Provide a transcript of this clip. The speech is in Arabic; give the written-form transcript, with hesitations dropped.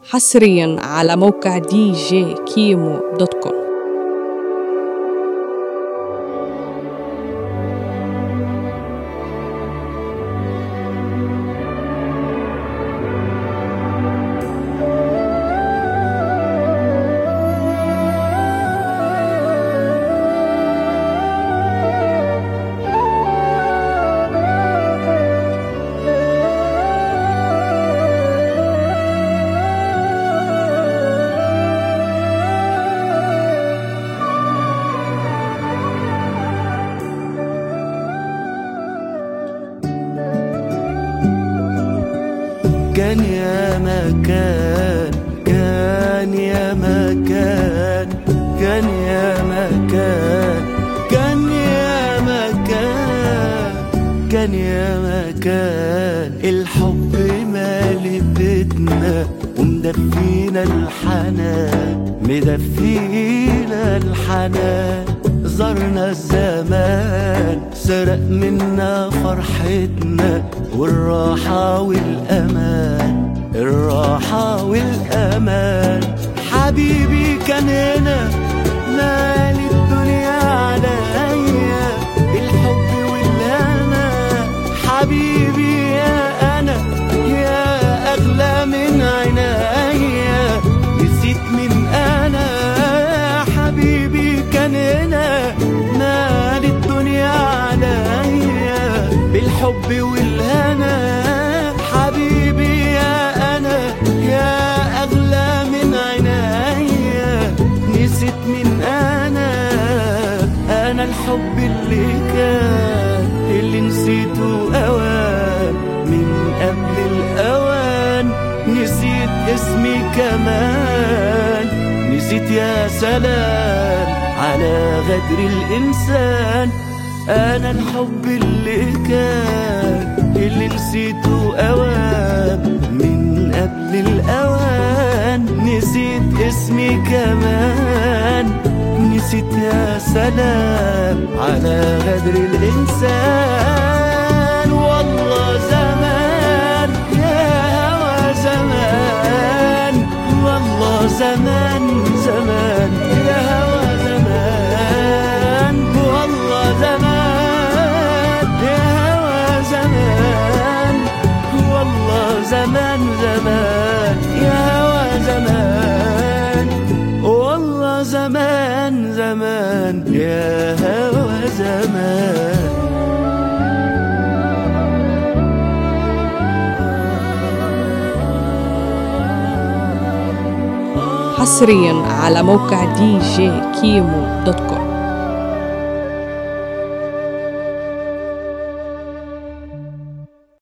حصريا على موقع djkimo.com. كان يا مكان، كان يا مكان، كان يا مكان، كان يا مكان، كان يا مكان. الحب مالي بيتنا ومدفينا الحنان، مدفينا الحنان. زرنا الزمان سرق منا فرحتنا والراحة والأمان، الراحة والأمان. حبيبي كان هنا مال الدنيا عليا، الحب والهنا. حبيبي يا أنا يا أغلى من عينيا، نسيت من أنا. حبيبي كان هنا مال الدنيا عليا، بالحب والهنا. حبيبي يا أنا يا أغلى من عينيا، نسيت من أنا. أنا الحب اللي كان اللي نسيته أوان، من قبل الأوان. نسيت اسمي كمان، نسيت يا سلام على غدر الإنسان. أنا الحب اللي كان اللي نسيته أوان، من قبل الأوان. نسيت اسمي كمان، نسيت يا سلام على غدر الإنسان. والله زمان يا هوى زمان، والله زمان زمان يا هوى زمان. والله زمان يا هوى زمان، والله زمان زمان يا هوى زمان. والله زمان زمان يا هوى زمان. حصريا على موقع djkimo.com.